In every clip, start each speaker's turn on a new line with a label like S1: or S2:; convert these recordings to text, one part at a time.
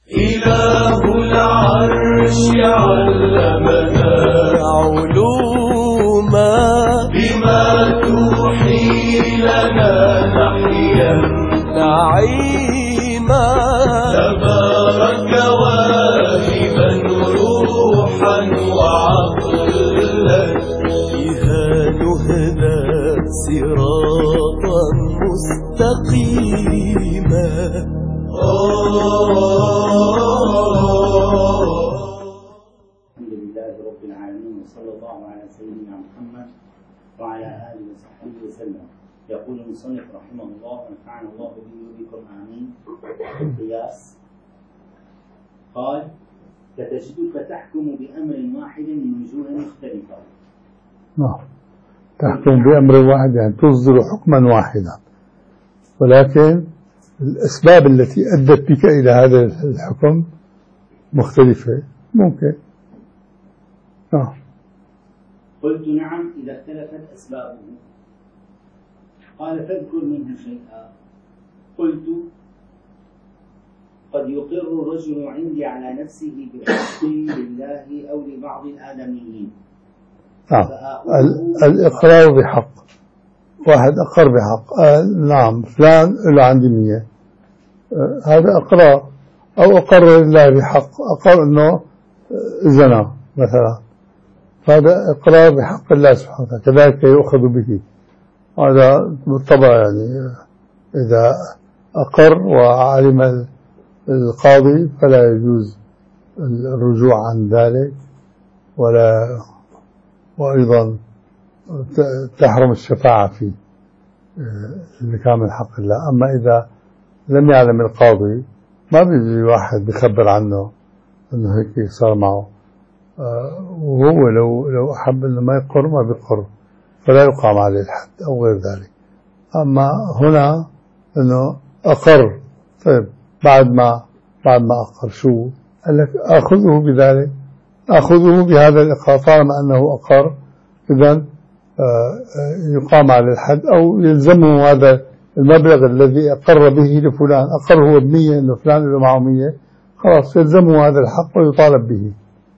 S1: إله العرش علمنا
S2: علوما
S1: بما توحي لنا نحيا
S2: نعيما
S1: تبارك واهبا روحا وعقلا
S2: بها نهدى صراطا مستقيما.
S3: الحمد لله رب العالمين، وصلى الله على سيدنا محمد وعلى آله وصحبه وسلم. يقول المصنف رحمه الله ونفعنا الله به وبكم آمين. القياس قال: فتجدك تحكم بأمر واحد من وجوه مختلفة.
S4: نعم، تحكم بأمر واحد يعني تصدر حكما واحدا، ولكن الأسباب التي أدت بك إلى هذا الحكم مختلفة ممكن.
S3: قلت: نعم، إذا اختلفت أسبابه. قال: فاذكر منها شيئا. قلت: قد يقر الرجل عندي على نفسه بالحق لله أو لبعض الآدميين.
S4: الإقرار بحق، واحد أقر بحق، نعم فلان له عندي 100، هذا إقرار. أو أقر لله بحق، أقر أنه زنا مثلا، هذا إقرار بحق الله سبحانه وتعالى، كذلك يؤخذ به. هذا بالطبع يعني إذا أقر وعلم القاضي فلا يجوز الرجوع عن ذلك، وأيضا تحرم الشفاعة فيه اللي كان من حق الله. أما إذا لم يعلم القاضي ما بيجي واحد بيخبر عنه أنه هيك صار معه، وهو لو أحب أنه ما يقر ما بيقر، فلا يقام عليه الحد أو غير ذلك. أما هنا أنه أقر، طيب بعد ما أقر شو قال لك؟ أخذه بذلك، أخذه بهذا الإقرار، طالما أنه أقر إذن يقام على الحد أو يلزمه هذا المبلغ الذي أقر به لفلان. أقر هو ب100 أنه فلان له معه 100، خلاص يلزمه هذا الحق ويطالب به.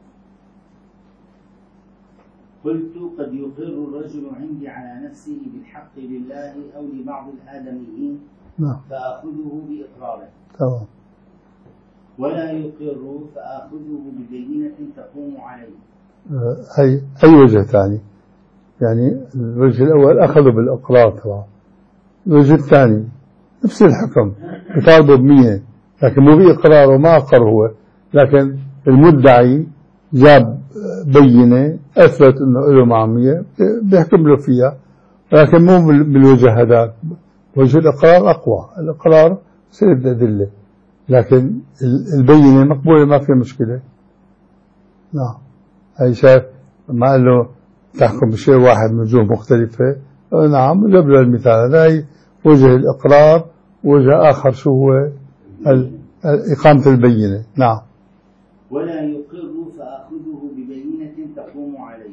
S3: قلت: قد يقر الرجل عندي على نفسه بالحق لله أو لبعض الآدميين، فأخذه بإقراره.
S4: تمام.
S3: ولا يقر فأخذه ببينة تقوم عليه.
S4: أي وجه ثاني؟ يعني الوجه الأول أخذوا بالإقرار طبعا، الوجه الثاني نفس الحكم، يطالبوا ب100 لكن مو بإقراره، ما أقر هو، لكن المدعي جاب بينة أثبت أنه له مع 100 بيحكم له فيها، لكن مو بالوجه هذا. وجه الإقرار أقوى، الإقرار سند أدلة، لكن البينة مقبولة ما في مشكلة. نعم، هاي شايف ما قال له تحكم بشيء واحد من وجوه مختلفة. نعم، جاب له المثال هذا، هي وجه الإقرار. وجه آخر شو هو؟ إقامة البينة. نعم.
S3: ولا يقر فأخذه ببينة تقوم عليه.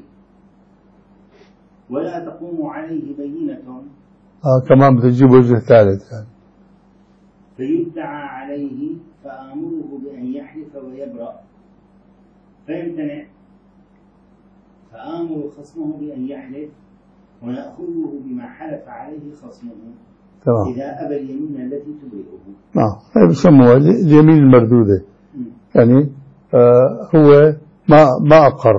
S3: ولا تقوم عليه بينة
S4: كمان بتجيب وجه ثالث يعني.
S3: فيدعى عليه فآمره بأن يحلف ويبرأ فيمتنع، فآمر خصمه بأن يحلف ونأخذه بما حلف عليه خصمه.
S4: تمام.
S3: إذا أبى اليمين التي تبرئه.
S4: نعم، هذا بسموها اليمين المردودة. يعني هو ما أقر،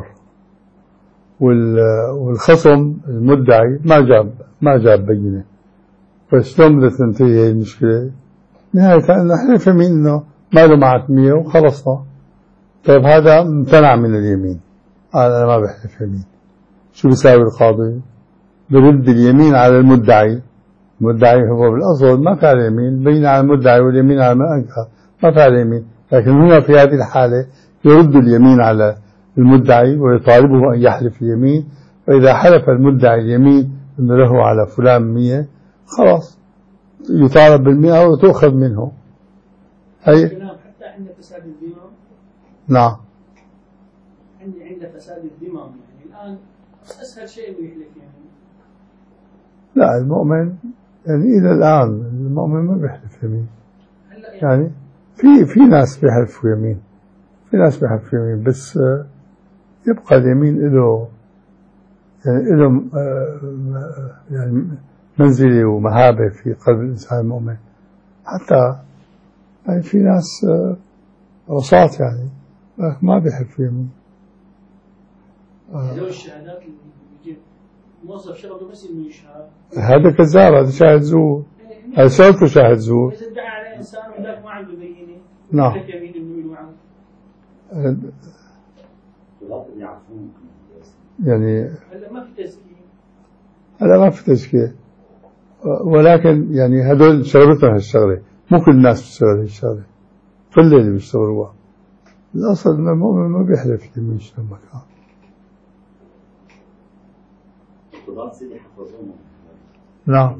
S4: والخصم المدعي ما جاب بينة، فشلون بدها تنتهي هي المشكلة؟ نهاية نحن فهمين إنه ما له معك 100 وخلصنا. طيب هذا امتنع من اليمين، أنا ما بحلف يمين. شو بيساوي القاضي؟ برد اليمين على المدعي. المدعي هو بالأصل ما فعل يمين، بين على المدعي واليمين على من أنكر، ما فعل يمين. لكن هنا في هذه الحالة يرد اليمين على المدعي ويطالبه أن يحلف اليمين، فإذا حلف المدعي اليمين أنه له على فلان 100 خلاص يطالب ب100 وتأخذ منه. هي
S5: حتى عند فساد الذمم.
S4: نعم،
S5: عند فساد الذمم يعني الآن أسهل شيء إنه يحلف يعني.
S4: لا، المؤمن يعني إلى الآن المؤمن ما بيحلف يمين. يعني في ناس بيحلفوا يمين، في ناس بيحلفوا يمين، بس يبقى اليمين له يعني منزلة ومهابة في قلب الإنسان المؤمن. حتى يعني في ناس وساط يعني ما بيحلفوا يمين.
S5: لو الشهادات اللي بيجيب موظف شغله بس انه يشهد،
S4: هذا كذاب، هذا شاهد زور، هذا شرطه شاهد زور.
S5: اذا ادعى على انسان وذاك ما عنده بينه،
S4: نعم.
S5: لك يمين انه معه.
S4: يعني
S5: هلا ما في تزكيه،
S4: هلا ما في تزكية، ولكن يعني هدول شغلتهم هالشغلة، مو كل الناس بتشتغل هالشغلة، قلة اللي بيشتغلوها. الأصل المؤمن ما بيحلف يمين شنو مكان.
S3: القضاة سيدي حفظوهم.
S4: نعم.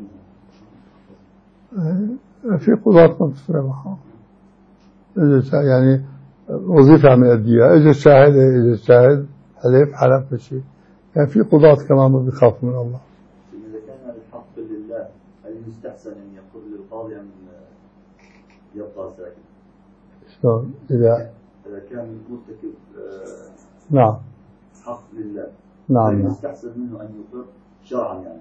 S4: في قضاة ما بتفرق معهم، يعني وظيفة عم يأديها، إجا الشاهد حلف بشيء. يعني في قضاة كمان ما بيخافوا من الله.
S6: إذا كان الحق لله هل يستحسن أن يقول للقاضي أن يبقى ساكت؟
S4: شلون؟ إذا
S6: كان مرتكب
S4: نعم
S6: حق لله
S4: نعم
S6: هل يستحسن منه أن يقر شرعا يعني؟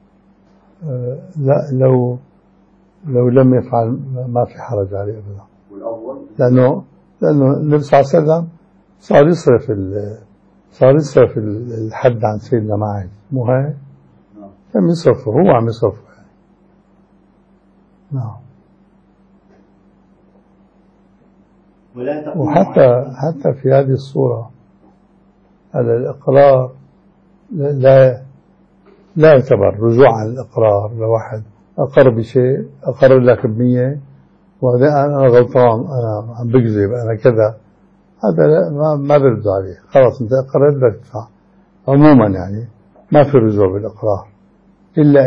S4: لا، لو لم يفعل ما في حرج عليه أبدا.
S6: والأول
S4: لأنه النبي صلى الله عليه وسلم صار يصرف الحد عن سيدنا معاذ، مو هيك؟
S6: نعم.
S4: كان يصرفه، هو عم يصرفه. نعم. وحتى في هذه الصورة على الإقرار لا يعتبر رجوع عن الإقرار. لو واحد أقر بشيء، أقر لك ب100 وبعدين أنا غلطان، أنا عم بكذب، أنا كذا، هذا ما بيرد عليه. خلاص أنت أقررت بدك تدفع. عموما يعني ما في رجوع بالإقرار إلا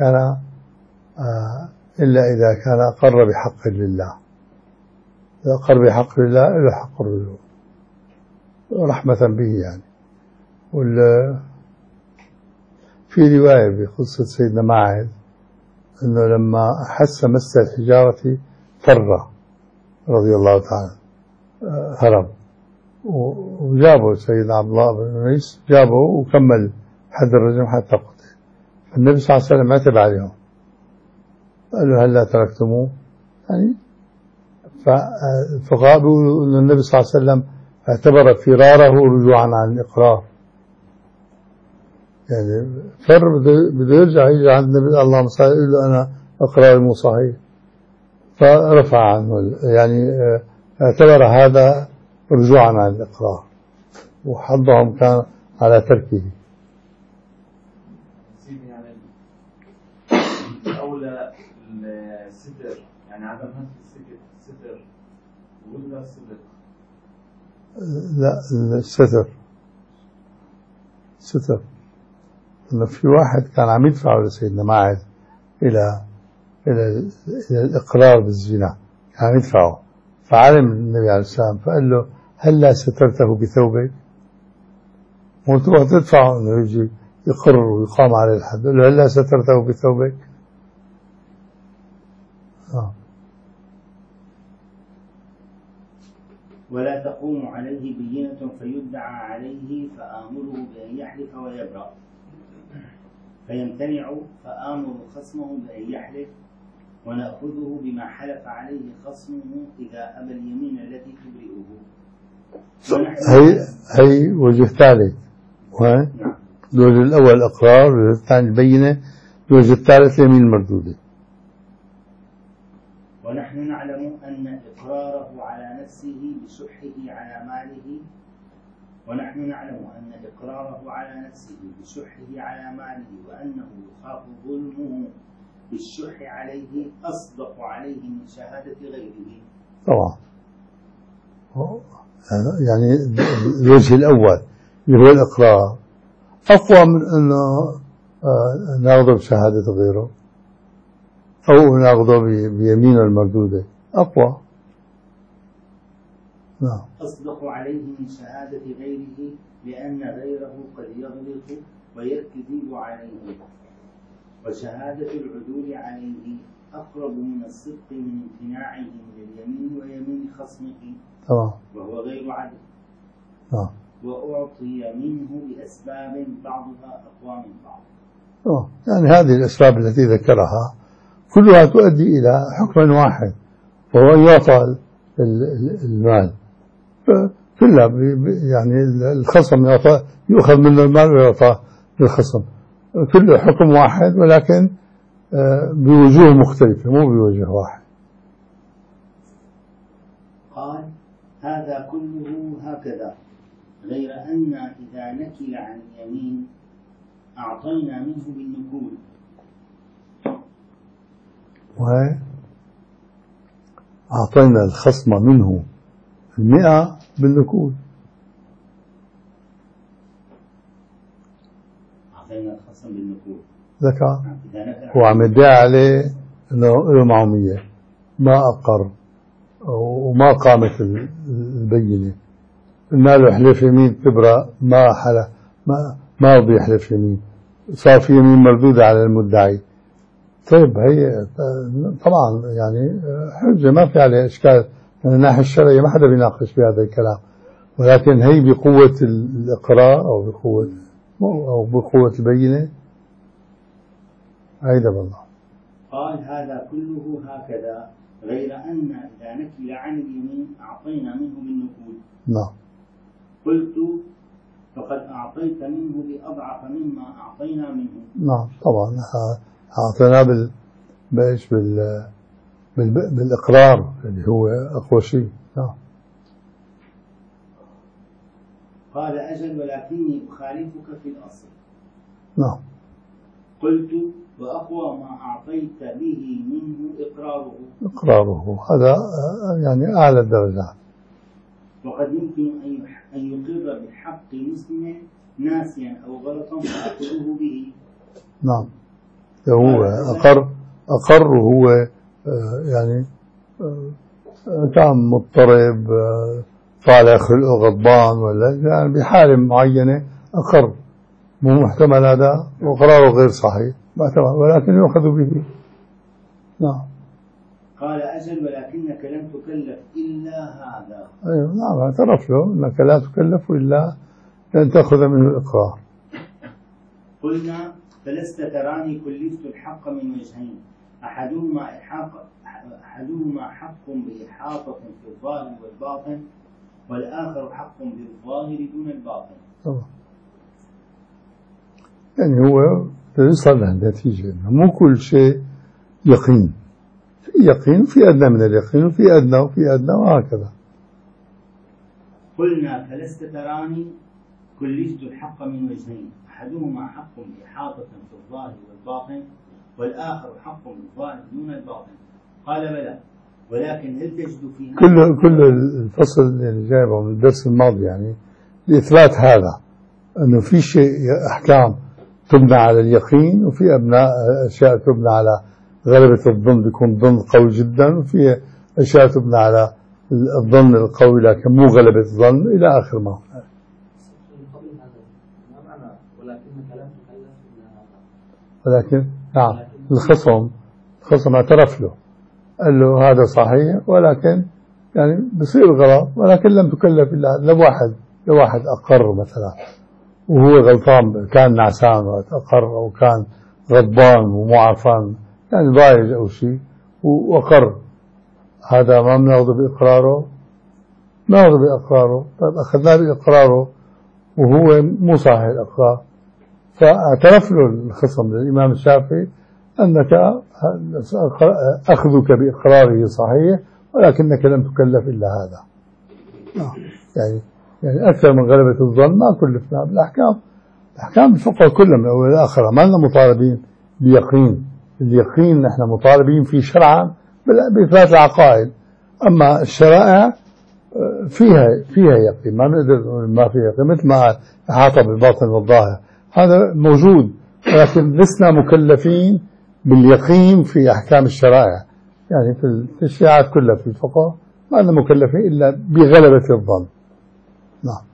S4: إذا كان أقر بحق لله. إذا أقر بحق لله له حق الرجوع رحمة به يعني. في رواية بقصة سيدنا معاذ أنه لما أحس مس الحجارة فر رضي الله تعالى، هرب، وجابوا سيدنا عبد الله بن أنيس، جابه وكمل حد الرجم حتى قتل. النبي صلى الله عليه وسلم عتب عليهم، قال له هلا تركتموه يعني. فالفقهاء بيقولوا أن النبي صلى الله عليه وسلم اعتبر فراره رجوعا عن الإقرار. يعني فر بده يرجع يجي عند النبي، اللهم صل، يقول له أنا إقراري مو صحيح، فرفع عنه. يعني اعتبر هذا رجوعا عن الإقرار، وحضهم كان على تركه.
S7: سيدي يعني أولى الستر، يعني عدم هتك الستر ولا الصدق؟
S4: لا، الستر. إنه في واحد كان عم يدفعه لسيدنا معاذ إلى الإقرار بالزنا، كان عم يدفعه، فعلم النبي عليه السلام فقال له هلا سترته بثوبك؟ وانت وقت تدفعه انه يجي يقر ويقام عليه الحد، قال له هلا سترته بثوبك؟
S3: ولا تقوم عليه بينة فيدعى عليه فآمره بأن يحلف ويبرأ، فيمتنع فآمر خصمه بأن يحلف، ونأخذه بما حلف عليه خصمه إذا أبى اليمين التي تبرئه.
S4: هي وجه ثالث.
S3: نعم.
S4: الوجه الأول إقرار، والوجه الثاني البينة، الوجه الثالث اليمين المردودة.
S3: ونحن نعلم أن إقراره على نفسه بشحه على ماله وأنه يخاف ظلمه بالشح عليه أصدق عليه من شهادة غيره.
S4: طبعا. يعني الوجه الأول اللي هو الإقرار أقوى من أنه ناخذه بشهادة غيره أو ناخذه بيمينه المردودة، أقوى. نعم.
S3: أصدق عليه من شهادة غيره لأن غيره قد يغلط ويكذب عليه، وشهادة العدول عليه أقرب من الصدق من امتناعه من اليمين ويمين خصمه
S4: تمام.
S3: وهو غير عدل. وأعطي منه بأسباب بعضها أقوى من بعض.
S4: يعني هذه الأسباب التي ذكرها كلها تؤدي إلى حكم واحد، وهو أن يعطى المال. كلها يعني الخصم يؤخذ منه المال ويعطى للخصم، كله حكم واحد ولكن بوجوه مختلفة مو بوجه واحد.
S3: قال هذا كله هكذا غير أن إذا نكل عن اليمين أعطينا منه بالنكول.
S4: أعطينا الخصم منه 100 بالنكول.
S3: أعطينا الخصم بالنكول
S4: ذكر هو عم يدعي عليه أنه له معه 100 ما أقر وما قامت البينة، قلنا له احلف يمين تبرأ، ما حلف، ما رضي يحلف يمين، صار في يمين مردودة على المدعي. طيب هي طبعا يعني حجة ما في عليها إشكال من الناحية الشرعية، ما حدا بيناقش بهذا الكلام، ولكن هي بقوة الإقرار أو بقوة البينة. هيدا بالله.
S3: قال هذا كله هكذا غير أن إذا نكل عن اليمين أعطينا منه بالنكول.
S4: نعم.
S3: قلت فقد أعطيت منه بأضعف مما أعطينا منه.
S4: نعم طبعا أعطيناه بالإقرار اللي هو أقوى شيء. نعم.
S3: قال أجل ولكني أخالفك في الأصل.
S4: نعم.
S3: قلت وأقوى ما أعطيت به منه
S4: إقراره هذا يعني أعلى الدرجات.
S3: وقد يمكن أن يقر بحق مسلم ناسيا أو غلطا فأخذه به.
S4: نعم. هو أقر هو يعني كان مضطرب طالع خلقه غضبان ولا يعني بحالة معينة أقر، مو محتمل هذا وقراره غير صحيح ولكن يؤخذ به. نعم.
S3: قال أجل ولكنك لم تكلف إلا هذا.
S4: أيوة نعم اعترف له أنك لا تكلف إلا أن تأخذ منه الإقرار.
S3: قلنا فلست تراني كلفت الحق من وجهين، أحدهما حق بإحاطة في الظاهر والباطن، والآخر حق بالظاهر دون الباطن.
S4: طبعا. يعني هو يصل للنتيجة إنه مو كل شيء يقين، في يقين في أدنى من اليقين وفي أدنى وفي أدنى وهكذا.
S3: قلنا فلست تراني كلفت الحق من وجهين، أحدهما حق بإحاطة في الظاهر والباطن، والآخر حق بالظاهر دون الباطن. قال بلى ولكن هل تجد فيها
S4: كل الفصل اللي جايبه من الدرس الماضي يعني لإثبات هذا أنه في شيء أحكام تبنى على اليقين، وفي أشياء تبنى على غلبة الظن بيكون ظن قوي جدا، وفي أشياء تبنى على الظن القوي لكن مو غلبة الظن إلى آخر ما. ولكن نعم الخصم اعترف له قال له هذا صحيح ولكن يعني بصير غلط، ولكن لم تكلف إلا لو واحد أقر مثلا وهو غلطان، كان نعسان وقت أقر أو كان غضبان ومو عارفان يعني ضايج أو شيء وأقر، هذا ما بناخذه بإقراره. طيب أخذناه بإقراره وهو مو صحيح الإقرار، فاعترف له الخصم للإمام الشافعي أنك أخذك بإقراره صحيح ولكنك لم تكلف إلا هذا. يعني أكثر من غلبة الظن ما كلفنا بالأحكام. أحكام الفقه كلها من أول إلى آخر ما لنا مطالبين بيقين، اليقين نحن مطالبين فيه شرعا بإثبات العقائد، أما الشرائع فيها يقين، ما نقدر نقول ما فيها يقين، مثل ما إحاطة بالباطن والظاهر هذا موجود، ولكن لسنا مكلفين باليقين في أحكام الشرائع. يعني في التشريعات كلها في الفقه ما لنا مكلفين إلا بغلبة الظن. نعم.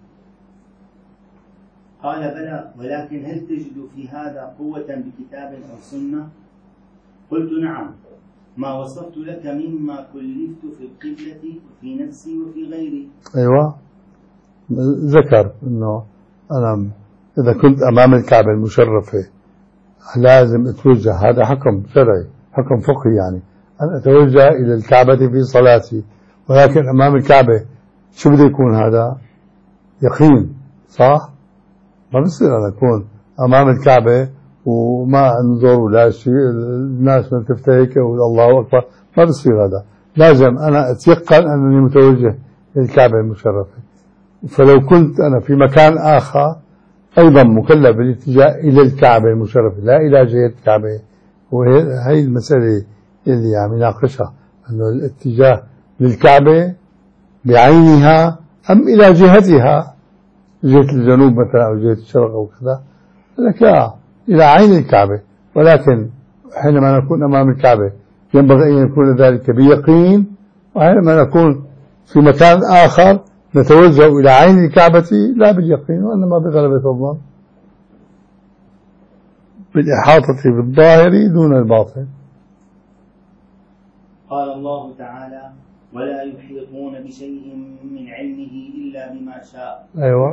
S3: قال بلى ولكن هل تجد في هذا قوة بكتاب أو سنة؟ قلت نعم، ما وصفت لك مما كلفت في القبلة وفي نفسي وفي غيري.
S4: أيوة، ذكر أنه أنا إذا كنت أمام الكعبة المشرفة لازم أتوجه، هذا حكم شرعي، حكم فقهي، يعني أن أتوجه إلى الكعبة في صلاتي، ولكن أمام الكعبة شو بده يكون هذا؟ يقين، صح؟ ما بصير أنا أكون أمام الكعبة وما أنظر ولا شيء، الناس من تفتهيك والله أكبر، ما بصير هذا. لازم أنا أتيقن أنني متوجه للكعبة المشرفة. فلو كنت أنا في مكان آخر أيضا مكلف بالاتجاه إلى الكعبة المشرفة لا إلى جهة الكعبة، وهي المسألة اللي عم يناقشها، أنه الاتجاه للكعبة بعينها أم إلى جهتها، جهة الجنوب مثلا أو جهة الشرق أو كذا، لك لا، إلى عين الكعبة. ولكن حينما نكون أمام الكعبة ينبغي أن يكون ذلك بيقين، وحينما نكون في مكان آخر نتوجه إلى عين الكعبة لا باليقين وإنما بغلبة الظن، بالإحاطة بالظاهر دون الباطن.
S3: قال الله تعالى: ولا يحيطون بشيء من علمه إلا بما شاء.
S4: أيوة،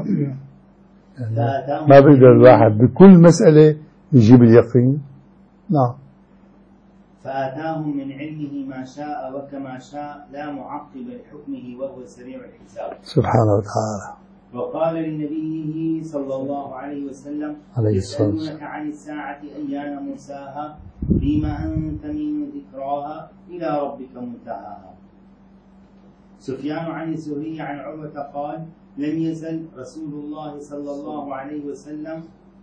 S4: ما بيقدر الواحد بكل مسألة يجيب اليقين. نعم.
S3: فآتاهم من علمه ما شاء وكما شاء لا معقب لحكمه وهو سريع الحساب
S4: سبحانه وتعالى.
S3: وقال لنبيه صلى الله عليه وسلم: يسألونك عن الساعة أيان مرساها فيما أنت من ذكراها إلى ربك منتهاها. سفيان عن الزهري عن عروة قال: لم يزل رسول الله صلى الله عليه وسلم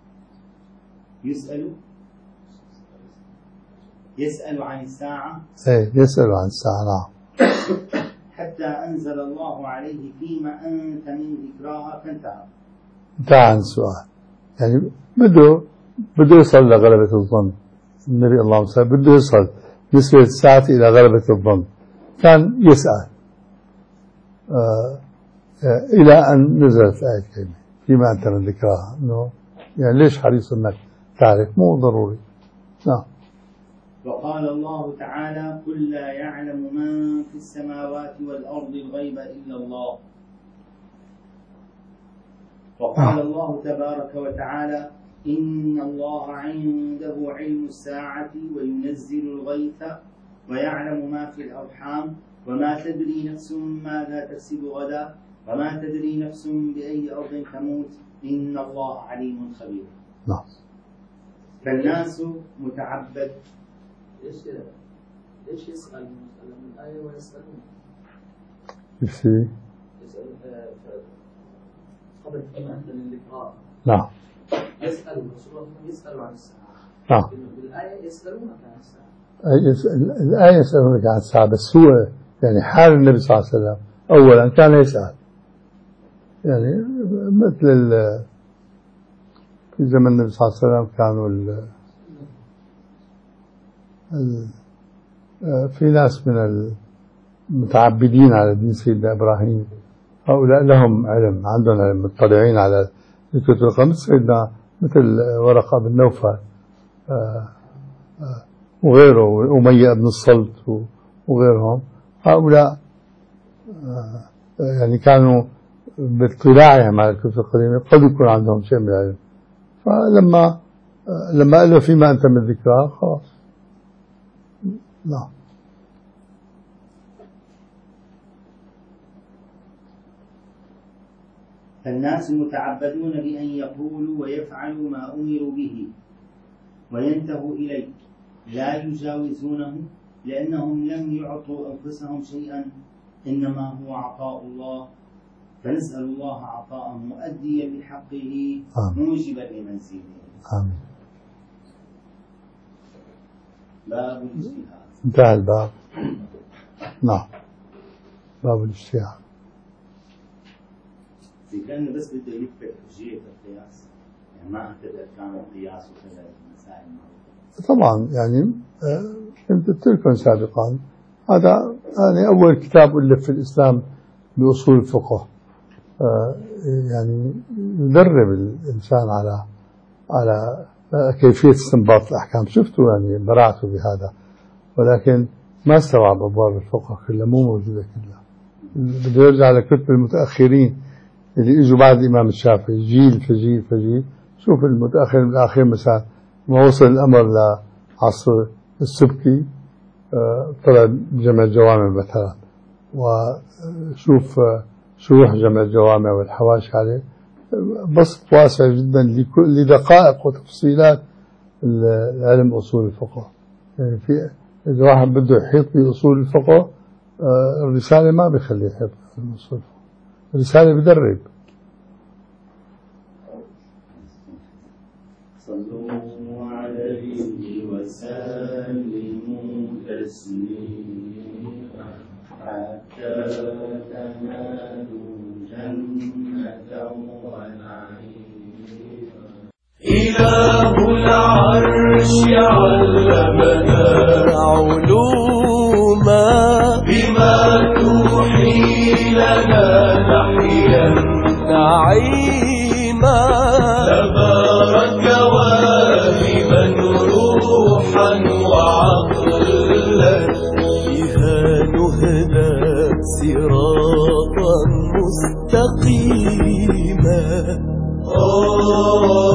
S3: يسأل عن الساعة.
S4: يسأل عن الساعة، نعم.
S3: حتى أنزل الله عليه فيما أنت من ذكراها فانتهى.
S4: انتهى عن السؤال، يعني بده يصل لغلبة الظن. النبي اللهم صل بده يصل نسبة الساعة إلى غلبة الظن، كان يسأل إلى أن نزلت آية الكريمة فيما أنت من ذكراها. إنه يعني ليش حريص أنك تعرف؟ مو ضروري. نعم.
S3: وقال الله تعالى: قل لا يعلم من في السماوات والأرض الغيب إلا الله. وقال الله تبارك وتعالى: إن الله عنده علم الساعة وينزل الغيث ويعلم ما في الأرحام وما تدري نفس ماذا تكسب غدا وما تدري نفس بأي أرض تموت إن الله عليم خبير.
S4: نعم.
S3: فالناس متعبد.
S5: ليش يسأل من الآية ويسألون؟
S4: يسأل
S5: قبل فيما أنت من ذكراها.
S4: نعم.
S5: يسأل الرسول يسأل عن الساعة.
S4: نعم.
S5: بالآية يسألونك عن الساعة.
S4: الآية يسألونك عن الساعة، بس هو يعني حال النبي صلى الله عليه وسلم أولا كان يسأل، يعني مثل في زمن النبي صلى الله عليه وسلم كانوا في ناس من المتعبدين على دين سيدنا إبراهيم، هؤلاء لهم علم، عندهم علم، مطلعين على الكتب القديمة، سيدنا مثل ورقة بن نوفل وغيره، وأمية بن الصلت وغيرهم. هؤلاء يعني كانوا باطلاعهم على الكتب القديمة قد يكون عندهم شيء من العلم، فلما قال له فيما أنت من ذكرها خلاص. نعم.
S3: فالناس متعبدون بأن يقولوا ويفعلوا ما أمروا به وينتهوا إليه لا يجاوزونه، لأنهم لم يعطوا أنفسهم شيئا، إنما هو عطاء الله، فنسأل الله عطاء مؤديا بحقه موجبا لمنزله.
S4: آمين.
S3: باب الاجتهاد.
S4: انتهى الباب. نعم. باب الاجتهاد.
S3: إذا كان بس بده يثبت حجية القياس، يعني ما أعتبر كان القياس وكذا المسائل
S4: طبعا، يعني كنت قلت لكم سابقا هذا يعني أول كتاب ألف في الإسلام بأصول الفقه، يعني يدرب الإنسان على كيفية استنباط الأحكام. شفتوا يعني برعته بهذا، ولكن ما استوعب أبواب الفقه كلها، مو موجودة كلها. بده يرجع لكتب المتأخرين اللي اجوا بعد الإمام الشافعي، جيل فجيل فجيل. شوف المتأخر من الأخير مثلا ما وصل الأمر لعصر السبكي طلع جمع الجوامع مثلا، وشوف شروح جمع الجوامع والحواشي عليه، بسط واسع جدا لدقائق وتفصيلات العلم أصول الفقه. يعني في إذا واحد بده يحيط بأصول الفقه الرسالة ما بيخليه يحيط بأصول الفقه، الرسالة بدرب.
S1: صلوا عليه وسلموا تسليما حتى تنالوا جنة ونعيما. إله العرش علمنا
S2: علوما
S1: بما توحي لنا نحيا
S2: نعيما
S1: تبارك واهبا روحا وعقلا
S2: بها نهدى صراطا مستقيما.